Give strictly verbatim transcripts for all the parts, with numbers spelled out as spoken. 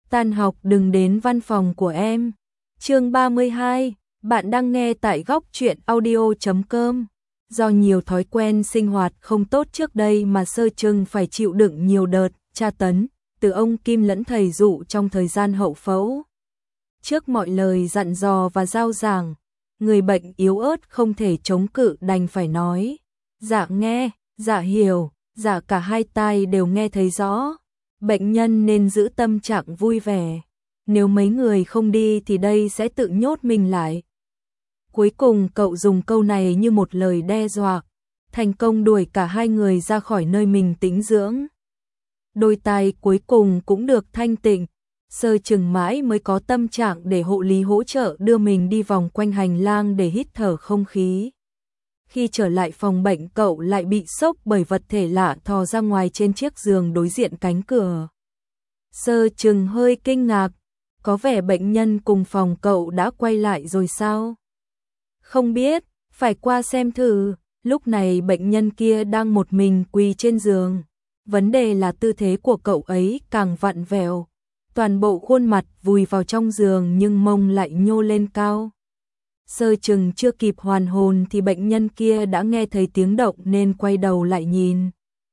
tan học đừng đến văn phòng của em. Chương ba mươi hai, bạn đang nghe tại góc truyện audio chấm com. Do nhiều thói quen sinh hoạt không tốt trước đây mà Sơ Trừng phải chịu đựng nhiều đợt tra tấn từ ông Kim lẫn thầy dụ trong thời gian hậu phẫu. Trước mọi lời dặn dò và giao giảng, người bệnh yếu ớt không thể chống cự đành phải nói: "Dạ nghe, dạ hiểu, dạ cả hai tai đều nghe thấy rõ." Bệnh nhân nên giữ tâm trạng vui vẻ. Nếu mấy người không đi thì đây sẽ tự nhốt mình lại. Cuối cùng cậu dùng câu này như một lời đe dọa, thành công đuổi cả hai người ra khỏi nơi mình tĩnh dưỡng. Đôi tai cuối cùng cũng được thanh tịnh. Sơ Trừng mãi mới có tâm trạng để hộ lý hỗ trợ đưa mình đi vòng quanh hành lang để hít thở không khí. Khi trở lại phòng bệnh cậu lại bị sốc bởi vật thể lạ thò ra ngoài trên chiếc giường đối diện cánh cửa. Sơ Trừng hơi kinh ngạc, có vẻ bệnh nhân cùng phòng cậu đã quay lại rồi sao? Không biết, phải qua xem thử. Lúc này bệnh nhân kia đang một mình quỳ trên giường. Vấn đề là tư thế của cậu ấy càng vặn vẹo. Toàn bộ khuôn mặt vùi vào trong giường nhưng mông lại nhô lên cao. Sơ Trừng chưa kịp hoàn hồn thì bệnh nhân kia đã nghe thấy tiếng động nên quay đầu lại nhìn.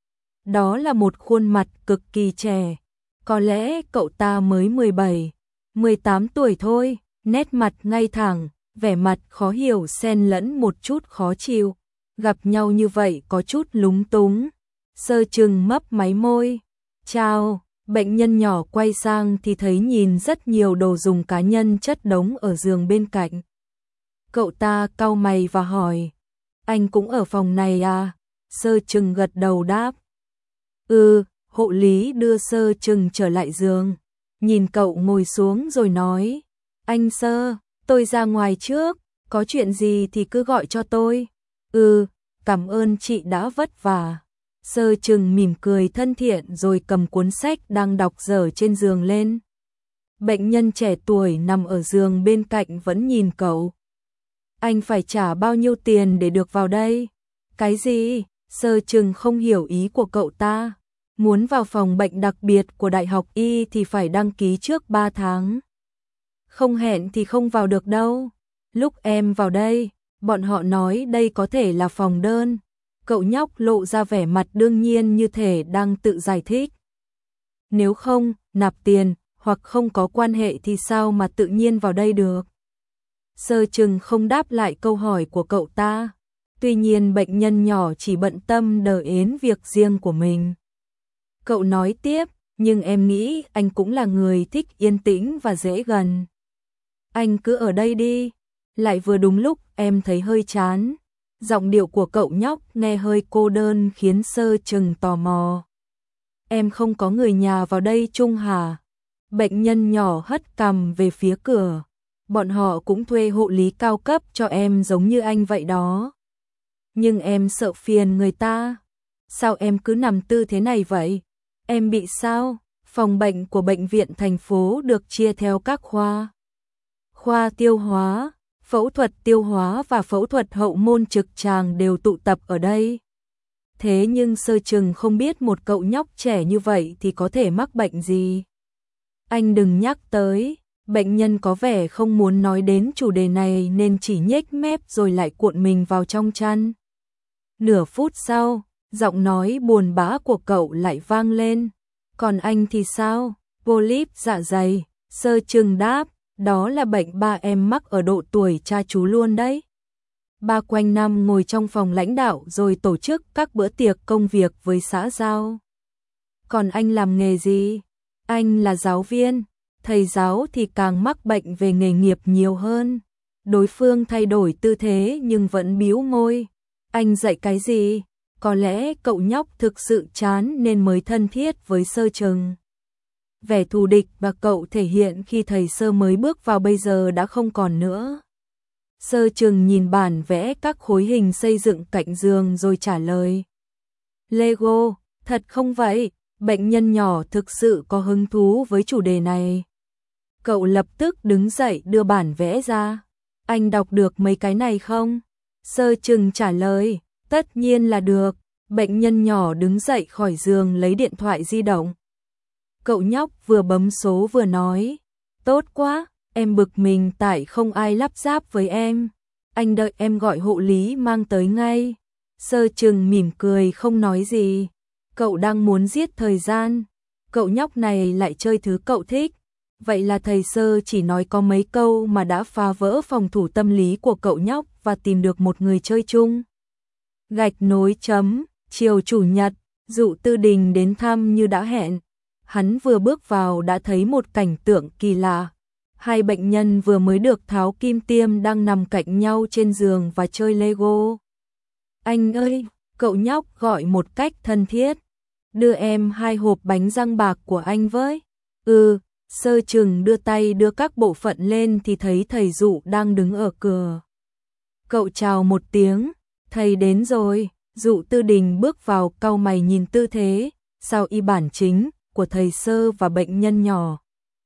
Đó là một khuôn mặt cực kỳ trẻ. Có lẽ cậu ta mới mười bảy, mười tám tuổi thôi, nét mặt ngay thẳng, vẻ mặt khó hiểu xen lẫn một chút khó chịu. Gặp nhau như vậy có chút lúng túng. Sơ Trừng mấp máy môi. "Chào." Bệnh nhân nhỏ quay sang thì thấy nhìn rất nhiều đồ dùng cá nhân chất đống ở giường bên cạnh. Cậu ta cau mày và hỏi: "Anh cũng ở phòng này à?" Sơ Trừng gật đầu đáp: "Ừ." Hộ lý đưa Sơ Trừng trở lại giường, nhìn cậu ngồi xuống rồi nói: "Anh Sơ, tôi ra ngoài trước, có chuyện gì thì cứ gọi cho tôi." "Ừ, cảm ơn chị đã vất vả." Sơ Trừng mỉm cười thân thiện rồi cầm cuốn sách đang đọc dở trên giường lên. Bệnh nhân trẻ tuổi nằm ở giường bên cạnh vẫn nhìn cậu. "Anh phải trả bao nhiêu tiền để được vào đây?" "Cái gì?" Sơ Trừng không hiểu ý của cậu ta. "Muốn vào phòng bệnh đặc biệt của Đại học Y thì phải đăng ký trước ba tháng. Không hẹn thì không vào được đâu. Lúc em vào đây, bọn họ nói đây có thể là phòng đơn." Cậu nhóc lộ ra vẻ mặt đương nhiên như thể đang tự giải thích. "Nếu không nạp tiền hoặc không có quan hệ thì sao mà tự nhiên vào đây được?" Sơ Trừng không đáp lại câu hỏi của cậu ta. Tuy nhiên bệnh nhân nhỏ chỉ bận tâm đờ ến việc riêng của mình. Cậu nói tiếp: "Nhưng em nghĩ anh cũng là người thích yên tĩnh và dễ gần. Anh cứ ở đây đi. Lại vừa đúng lúc em thấy hơi chán." Giọng điệu của cậu nhóc nghe hơi cô đơn khiến Sơ Trừng tò mò. "Em không có người nhà vào đây chung hả?" Bệnh nhân nhỏ hất cằm về phía cửa. "Bọn họ cũng thuê hộ lý cao cấp cho em giống như anh vậy đó. Nhưng em sợ phiền người ta." "Sao em cứ nằm tư thế này vậy? Em bị sao?" Phòng bệnh của bệnh viện thành phố được chia theo các khoa. Khoa tiêu hóa, phẫu thuật tiêu hóa và phẫu thuật hậu môn trực tràng đều tụ tập ở đây. Thế nhưng Sơ Trừng không biết một cậu nhóc trẻ như vậy thì có thể mắc bệnh gì. "Anh đừng nhắc tới." Bệnh nhân có vẻ không muốn nói đến chủ đề này nên chỉ nhếch mép rồi lại cuộn mình vào trong chăn. Nửa phút sau, giọng nói buồn bã của cậu lại vang lên. "Còn anh thì sao?" "Polyp dạ dày." Sơ Trừng đáp: "Đó là bệnh ba em mắc ở độ tuổi cha chú luôn đấy." Ba quanh năm ngồi trong phòng lãnh đạo rồi tổ chức các bữa tiệc công việc với xã giao. "Còn anh làm nghề gì?" "Anh là giáo viên." Thầy giáo thì càng mắc bệnh về nghề nghiệp nhiều hơn. Đối phương thay đổi tư thế nhưng vẫn bĩu môi. "Anh dạy cái gì?" Có lẽ cậu nhóc thực sự chán nên mới thân thiết với Sơ Trừng. Vẻ thù địch mà cậu thể hiện khi thầy Sơ mới bước vào bây giờ đã không còn nữa. Sơ Trừng nhìn bản vẽ các khối hình xây dựng cạnh giường rồi trả lời: "Lego." "Thật không vậy?" Bệnh nhân nhỏ thực sự có hứng thú với chủ đề này. Cậu lập tức đứng dậy đưa bản vẽ ra. "Anh đọc được mấy cái này không?" Sơ Trừng trả lời: "Tất nhiên là được." Bệnh nhân nhỏ đứng dậy khỏi giường lấy điện thoại di động. Cậu nhóc vừa bấm số vừa nói, tốt quá, em bực mình tại không ai lắp ráp với em. Anh đợi em gọi hộ lý mang tới ngay. Sơ Trừng mỉm cười không nói gì. Cậu đang muốn giết thời gian. Cậu nhóc này lại chơi thứ cậu thích. Vậy là thầy Sơ chỉ nói có mấy câu mà đã phá vỡ phòng thủ tâm lý của cậu nhóc và tìm được một người chơi chung. Gạch nối chấm, chiều chủ nhật, Dụ Tư Đình đến thăm như đã hẹn. Hắn vừa bước vào đã thấy một cảnh tượng kỳ lạ. Hai bệnh nhân vừa mới được tháo kim tiêm đang nằm cạnh nhau trên giường và chơi Lego. Anh ơi, cậu nhóc gọi một cách thân thiết. Đưa em hai hộp bánh răng bạc của anh với. Ừ, Sơ Trừng đưa tay đưa các bộ phận lên thì thấy thầy Dụ đang đứng ở cửa. Cậu chào một tiếng, thầy đến rồi. Dụ Tư Đình bước vào cau mày nhìn tư thế, sao y bản chính của thầy Sơ và bệnh nhân nhỏ.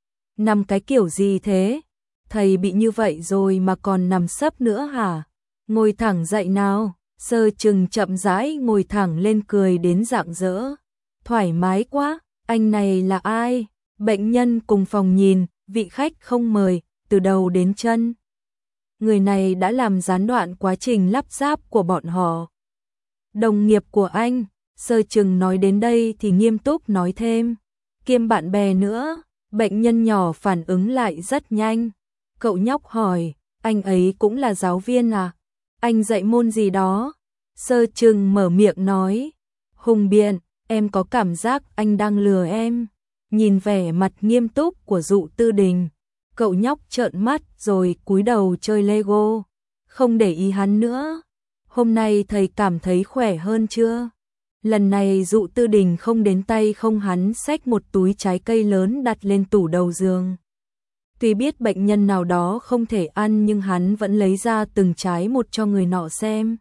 Nằm cái kiểu gì thế? Thầy bị như vậy rồi mà còn nằm sấp nữa hả? Ngồi thẳng dậy nào. Sơ Trừng chậm rãi ngồi thẳng lên cười đến rạng rỡ. Thoải mái quá, anh này là ai? Bệnh nhân cùng phòng nhìn, vị khách không mời, từ đầu đến chân. Người này đã làm gián đoạn quá trình lắp ráp của bọn họ. Đồng nghiệp của anh, Sơ Trừng nói đến đây thì nghiêm túc nói thêm. Kiêm bạn bè nữa, bệnh nhân nhỏ phản ứng lại rất nhanh. Cậu nhóc hỏi, anh ấy cũng là giáo viên à? Anh dạy môn gì đó? Sơ Trừng mở miệng nói. Hùng biện, em có cảm giác anh đang lừa em. Nhìn vẻ mặt nghiêm túc của Dụ Tư Đình, cậu nhóc trợn mắt rồi cúi đầu chơi Lego. Không để ý hắn nữa. Hôm nay thầy cảm thấy khỏe hơn chưa? Lần này Dụ Tư Đình không đến tay không, hắn xách một túi trái cây lớn đặt lên tủ đầu giường. Tuy biết bệnh nhân nào đó không thể ăn nhưng hắn vẫn lấy ra từng trái một cho người nọ xem.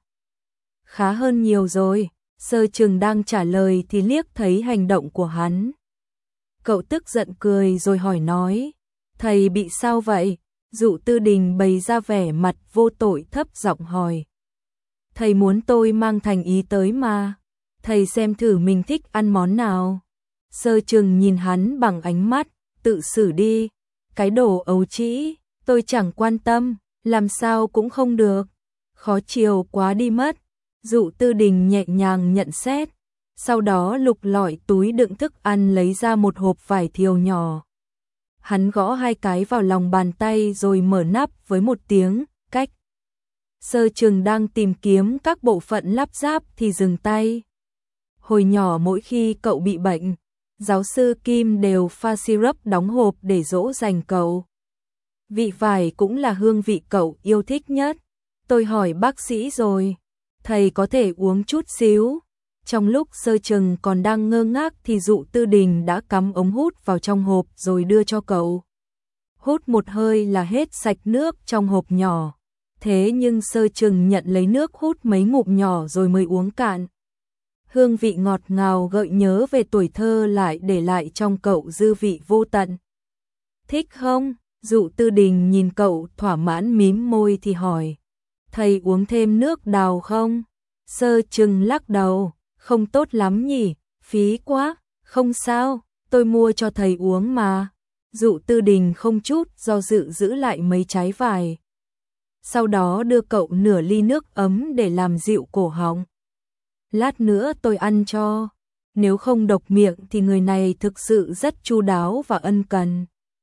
Khá hơn nhiều rồi. Sơ Trừng đang trả lời thì liếc thấy hành động của hắn. Cậu tức giận cười rồi hỏi nói, thầy bị sao vậy? Dụ Tư Đình bày ra vẻ mặt vô tội thấp giọng hỏi. Thầy muốn tôi mang thành ý tới mà. Thầy xem thử mình thích ăn món nào. Sơ Trừng nhìn hắn bằng ánh mắt, tự xử đi. Cái đồ ấu trĩ, tôi chẳng quan tâm, làm sao cũng không được. Khó chiều quá đi mất. Dụ Tư Đình nhẹ nhàng nhận xét. Sau đó lục lọi túi đựng thức ăn lấy ra một hộp vải thiều nhỏ. Hắn gõ hai cái vào lòng bàn tay rồi mở nắp với một tiếng, cách. Sơ Trừng đang tìm kiếm các bộ phận lắp ráp thì dừng tay. Hồi nhỏ mỗi khi cậu bị bệnh, giáo sư Kim đều pha syrup đóng hộp để dỗ dành cậu. Vị vải cũng là hương vị cậu yêu thích nhất. Tôi hỏi bác sĩ rồi, thầy có thể uống chút xíu. Trong lúc Sơ Trừng còn đang ngơ ngác thì Dụ Tư Đình đã cắm ống hút vào trong hộp rồi đưa cho cậu. Hút một hơi là hết sạch nước trong hộp nhỏ. Thế nhưng Sơ Trừng nhận lấy nước hút mấy ngụm nhỏ rồi mới uống cạn. Hương vị ngọt ngào gợi nhớ về tuổi thơ lại để lại trong cậu dư vị vô tận. Thích không? Dụ Tư Đình nhìn cậu thỏa mãn mím môi thì hỏi. Thầy uống thêm nước đào không? Sơ Trừng lắc đầu. Không tốt lắm nhỉ, phí quá. Không sao, tôi mua cho thầy uống mà. Dụ Tư Đình không chút do dự giữ lại mấy trái vải. Sau đó đưa cậu nửa ly nước ấm để làm dịu cổ họng. Lát nữa tôi ăn cho. Nếu không độc miệng thì người này thực sự rất chu đáo và ân cần.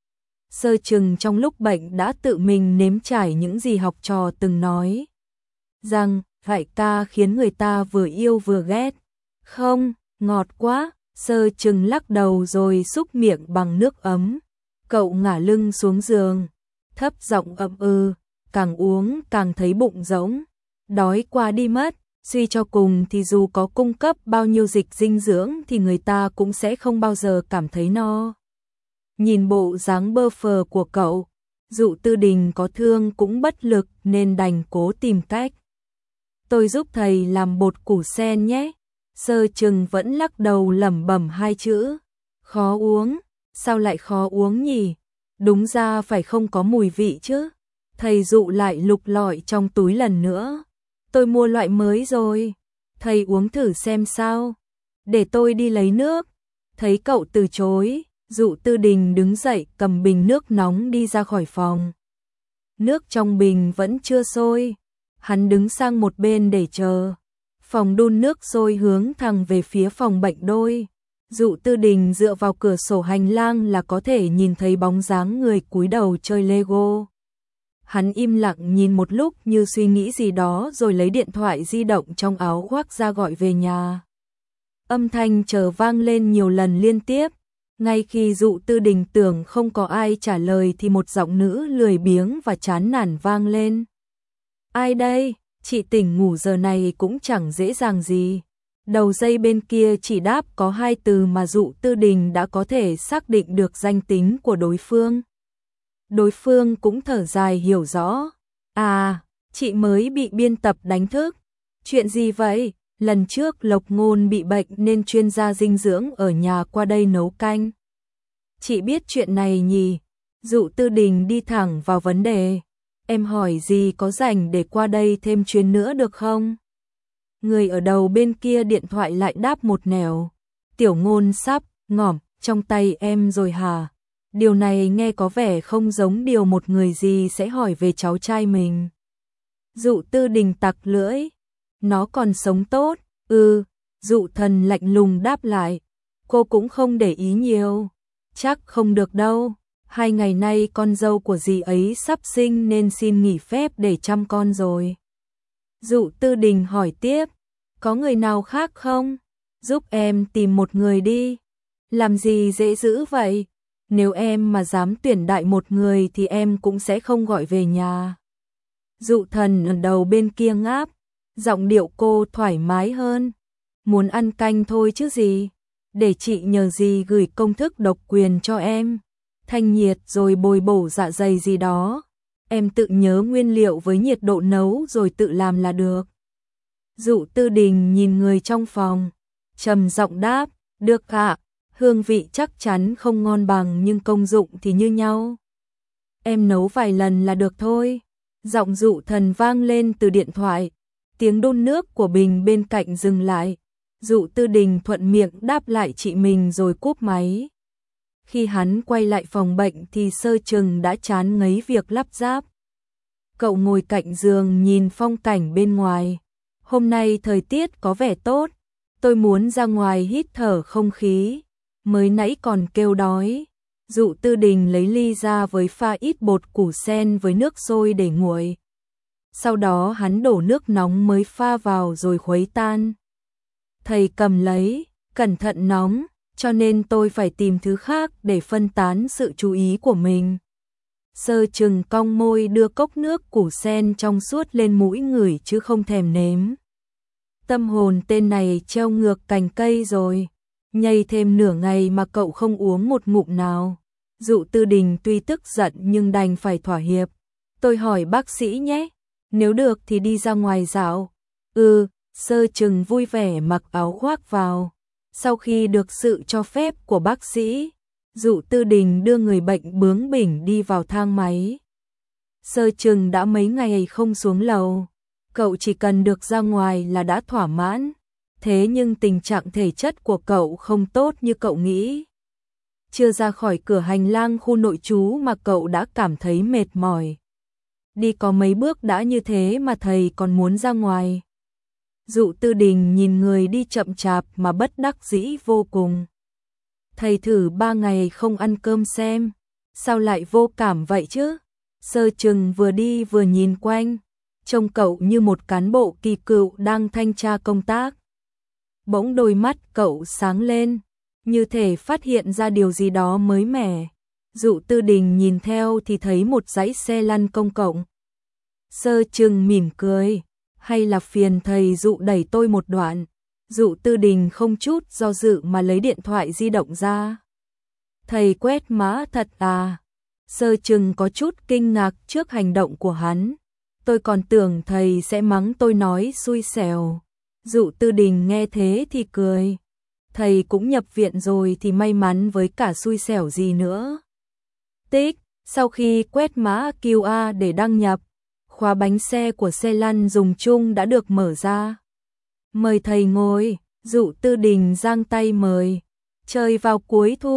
Sơ Trừng trong lúc bệnh đã tự mình nếm trải những gì học trò từng nói. Rằng, phải ca khiến người ta vừa yêu vừa ghét. Không, ngọt quá. Sơ Trừng lắc đầu rồi xúc miệng bằng nước ấm. Cậu ngả lưng xuống giường, thấp giọng ậm ừ, càng uống càng thấy bụng rỗng. Đói quá đi mất. Suy cho cùng thì dù có cung cấp bao nhiêu dịch dinh dưỡng thì người ta cũng sẽ không bao giờ cảm thấy no. Nhìn bộ dáng bơ phờ của cậu, Dụ Tư Đình có thương cũng bất lực nên đành cố tìm cách. Tôi giúp thầy làm bột củ sen nhé. Sơ Trừng vẫn lắc đầu lẩm bẩm hai chữ. Khó uống. Sao lại khó uống nhỉ? Đúng ra phải không có mùi vị chứ. Thầy Dụ lại lục lọi trong túi lần nữa. Tôi mua loại mới rồi. Thầy uống thử xem sao. Để tôi đi lấy nước. Thấy cậu từ chối, Dụ Tư Đình đứng dậy cầm bình nước nóng đi ra khỏi phòng. Nước trong bình vẫn chưa sôi. Hắn đứng sang một bên để chờ. Phòng đun nước sôi hướng thẳng về phía phòng bệnh đôi. Dụ Tư Đình dựa vào cửa sổ hành lang là có thể nhìn thấy bóng dáng người cúi đầu chơi Lego. Hắn im lặng nhìn một lúc như suy nghĩ gì đó rồi lấy điện thoại di động trong áo khoác ra gọi về nhà. Âm thanh chờ vang lên nhiều lần liên tiếp. Ngay khi Dụ Tư Đình tưởng không có ai trả lời thì một giọng nữ lười biếng và chán nản vang lên. Ai đây? Chị tỉnh ngủ giờ này cũng chẳng dễ dàng gì. Đầu dây bên kia chỉ đáp có hai từ mà Dụ Tư Đình đã có thể xác định được danh tính của đối phương. Đối phương cũng thở dài hiểu rõ. À, chị mới bị biên tập đánh thức. Chuyện gì vậy? Lần trước Lộc Ngôn bị bệnh nên chuyên gia dinh dưỡng ở nhà qua đây nấu canh. Chị biết chuyện này nhỉ? Dụ Tư Đình đi thẳng vào vấn đề. Em hỏi gì có rảnh để qua đây thêm chuyến nữa được không? Người ở đầu bên kia điện thoại lại đáp một nẻo. Tiểu Ngôn sắp ngỏm trong tay em rồi hả? Điều này nghe có vẻ không giống điều một người gì sẽ hỏi về cháu trai mình. Dụ Tư Đình tặc lưỡi. Nó còn sống tốt. Ừ, Dụ Thần lạnh lùng đáp lại. Cô cũng không để ý nhiều. Chắc không được đâu. Hai ngày nay con dâu của dì ấy sắp sinh nên xin nghỉ phép để chăm con rồi. Dụ Tư Đình hỏi tiếp. Có người nào khác không? Giúp em tìm một người đi. Làm gì dễ dữ vậy? Nếu em mà dám tuyển đại một người thì em cũng sẽ không gọi về nhà. Dụ Thần ở đầu bên kia ngáp. Giọng điệu cô thoải mái hơn. Muốn ăn canh thôi chứ gì. Để chị nhờ dì gửi công thức độc quyền cho em. Thanh nhiệt rồi bồi bổ dạ dày gì đó. Em tự nhớ nguyên liệu với nhiệt độ nấu rồi tự làm là được. Dụ Tư Đình nhìn người trong phòng. Trầm giọng đáp. Được ạ. Hương vị chắc chắn không ngon bằng nhưng công dụng thì như nhau. Em nấu vài lần là được thôi. Giọng Dụ Thần vang lên từ điện thoại. Tiếng đun nước của bình bên cạnh dừng lại. Dụ Tư Đình thuận miệng đáp lại chị mình rồi cúp máy. Khi hắn quay lại phòng bệnh thì Sơ Trừng đã chán ngấy việc lắp ráp. Cậu ngồi cạnh giường nhìn phong cảnh bên ngoài. Hôm nay thời tiết có vẻ tốt. Tôi muốn ra ngoài hít thở không khí. Mới nãy còn kêu đói. Dụ Tư Đình lấy ly ra với pha ít bột củ sen với nước sôi để nguội. Sau đó hắn đổ nước nóng mới pha vào rồi khuấy tan. Thầy cầm lấy, cẩn thận nóng, cho nên tôi phải tìm thứ khác để phân tán sự chú ý của mình. Sơ Trừng cong môi đưa cốc nước củ sen trong suốt lên mũi ngửi chứ không thèm nếm. Tâm hồn tên này treo ngược cành cây rồi. Nhây thêm nửa ngày mà cậu không uống một ngụm nào. Dụ Tư Đình tuy tức giận nhưng đành phải thỏa hiệp. Tôi hỏi bác sĩ nhé. Nếu được thì đi ra ngoài dạo. Ừ, Sơ Trừng vui vẻ mặc áo khoác vào. Sau khi được sự cho phép của bác sĩ, Dụ Tư Đình đưa người bệnh bướng bỉnh đi vào thang máy. Sơ Trừng đã mấy ngày không xuống lầu. Cậu chỉ cần được ra ngoài là đã thỏa mãn. Thế nhưng tình trạng thể chất của cậu không tốt như cậu nghĩ. Chưa ra khỏi cửa hành lang khu nội trú mà cậu đã cảm thấy mệt mỏi. Đi có mấy bước đã như thế mà thầy còn muốn ra ngoài. Dụ Tư Đình nhìn người đi chậm chạp mà bất đắc dĩ vô cùng. Thầy thử ba ngày không ăn cơm xem. Sao lại vô cảm vậy chứ? Sơ Trừng vừa đi vừa nhìn quanh. Trông cậu như một cán bộ kỳ cựu đang thanh tra công tác. Bỗng đôi mắt cậu sáng lên. Như thể phát hiện ra điều gì đó mới mẻ. Dụ Tư Đình nhìn theo thì thấy một dãy xe lăn công cộng. Sơ Trừng mỉm cười. Hay là phiền thầy Dụ đẩy tôi một đoạn. Dụ Tư Đình không chút do dự mà lấy điện thoại di động ra. Thầy quét mã thật à? Sơ Trừng có chút kinh ngạc trước hành động của hắn. Tôi còn tưởng thầy sẽ mắng tôi nói xui xẻo. Dụ Tư Đình nghe thế thì cười. Thầy cũng nhập viện rồi thì may mắn với cả xui xẻo gì nữa. Tích, sau khi quét mã quy rờ để đăng nhập, khóa bánh xe của xe lăn dùng chung đã được mở ra. Mời thầy ngồi. Dụ Tư Đình giang tay mời. Trời vào cuối thu,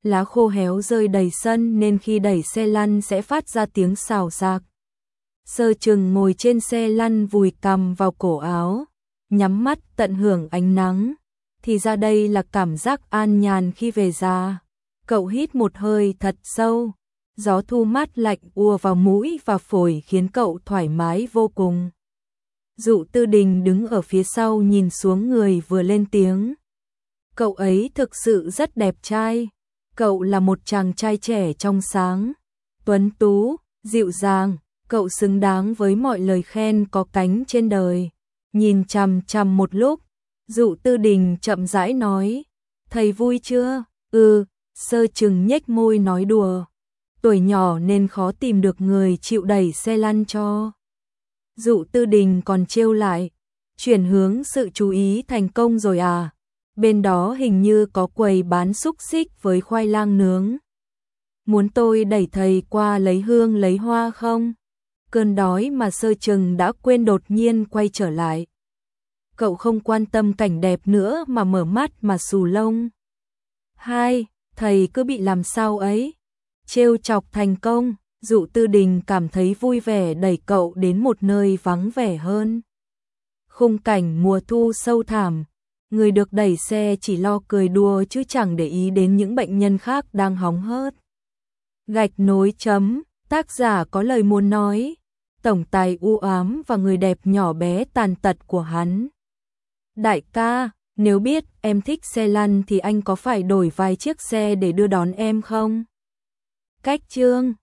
lá khô héo rơi đầy sân nên khi đẩy xe lăn sẽ phát ra tiếng xào xạc. Sơ Trừng ngồi trên xe lăn vùi cằm vào cổ áo, nhắm mắt tận hưởng ánh nắng, thì ra đây là cảm giác an nhàn khi về già. Cậu hít một hơi thật sâu, gió thu mát lạnh ùa vào mũi và phổi khiến cậu thoải mái vô cùng. Dụ Tư Đình đứng ở phía sau nhìn xuống người vừa lên tiếng. Cậu ấy thực sự rất đẹp trai, cậu là một chàng trai trẻ trong sáng, tuấn tú, dịu dàng, cậu xứng đáng với mọi lời khen có cánh trên đời. Nhìn chằm chằm một lúc, Dụ Tư Đình chậm rãi nói, thầy vui chưa? Ừ, Sơ Trừng nhếch môi nói đùa, tuổi nhỏ nên khó tìm được người chịu đẩy xe lăn cho. Dụ Tư Đình còn trêu lại, chuyển hướng sự chú ý thành công rồi à? Bên đó hình như có quầy bán xúc xích với khoai lang nướng. Muốn tôi đẩy thầy qua lấy hương lấy hoa không? Cơn đói mà Sơ Trừng đã quên đột nhiên quay trở lại. Cậu không quan tâm cảnh đẹp nữa mà mở mắt mà xù lông. Hai, thầy cứ bị làm sao ấy? Trêu chọc thành công, Dụ Tư Đình cảm thấy vui vẻ đẩy cậu đến một nơi vắng vẻ hơn. Khung cảnh mùa thu sâu thẳm, người được đẩy xe chỉ lo cười đùa chứ chẳng để ý đến những bệnh nhân khác đang hóng hớt. Gạch nối chấm, tác giả có lời muốn nói, tổng tài u ám và người đẹp nhỏ bé tàn tật của hắn. Đại ca, nếu biết em thích xe lăn thì anh có phải đổi vài chiếc xe để đưa đón em không? Cách chương